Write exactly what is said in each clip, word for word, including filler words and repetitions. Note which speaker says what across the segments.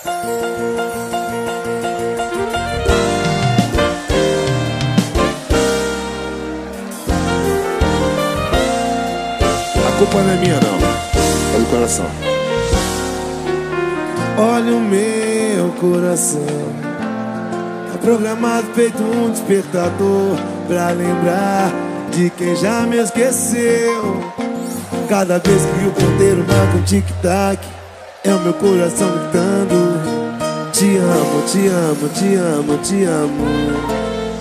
Speaker 1: A culpa não é minha não, é do coração.
Speaker 2: Olha o meu coração, tá programado feito um despertador, pra lembrar de quem já me esqueceu. Cada vez que o ponteiro marca um tic-tac, é o meu coração gritando: te amo, te amo, te amo, te amo.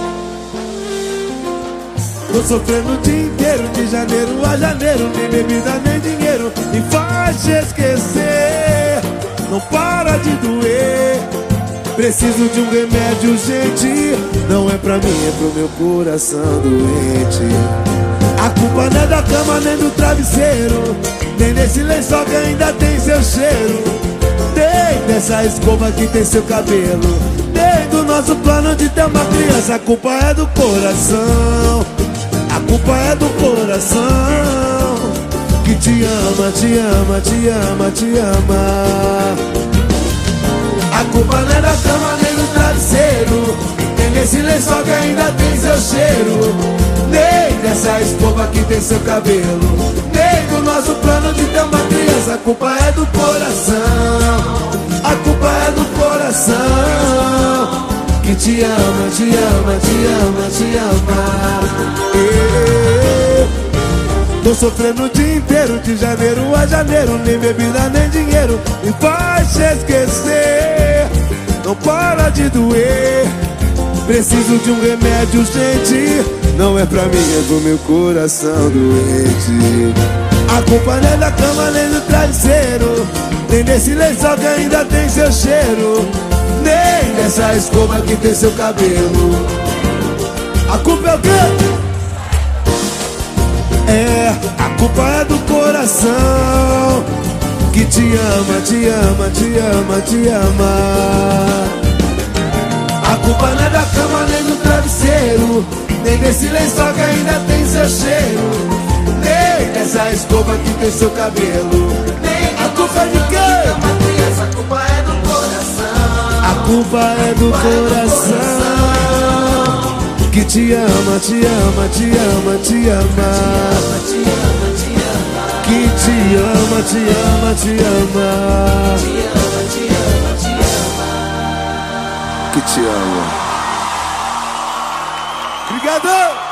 Speaker 2: Tô sofrendo o dia inteiro, de janeiro a janeiro, nem bebida nem dinheiro me faz te esquecer. Não para de doer, preciso de um remédio urgente. Não é pra mim, é pro meu coração doente. A culpa não é da cama nem do travesseiro, nem desse lençol que ainda tem seu cheiro, nem dessa escova que tem seu cabelo, nem do nosso plano de ter uma criança. A culpa é do coração, a culpa é do coração, que te ama, te ama, te ama, te ama. A culpa não é da cama nem do travesseiro, nem desse lençol que ainda tem seu cheiro, nem dessa escova que tem seu cabelo, nem do nosso plano de ter uma criança. A culpa é do coração, a culpa é do coração, que te ama, te ama, te ama, te ama. Eu tô sofrendo o dia inteiro, de janeiro a janeiro, nem bebida nem dinheiro me faz te esquecer. Não para de doer, preciso de um remédio urgente. Não é pra mim, é pro meu coração doente. A culpa não é da cama nem do travesseiro, nem desse lençol que ainda tem seu cheiro, nem dessa escova que tem seu cabelo. A culpa é o quê? É, a culpa é do coração, que te ama, te ama, te ama, te ama. A culpa não é da cama nem do travesseiro, nem desse lençol que ainda tem seu cheiro, nem dessa escova que tem seu cabelo. A culpa é de quem?
Speaker 3: A culpa é do coração,
Speaker 2: A culpa é do coração, que te ama, te ama, te ama, te ama.
Speaker 3: te ama, te ama,
Speaker 2: Que te ama, te ama, te ama.
Speaker 3: te ama, te ama, te ama.
Speaker 1: Que te ama.
Speaker 2: Obrigado!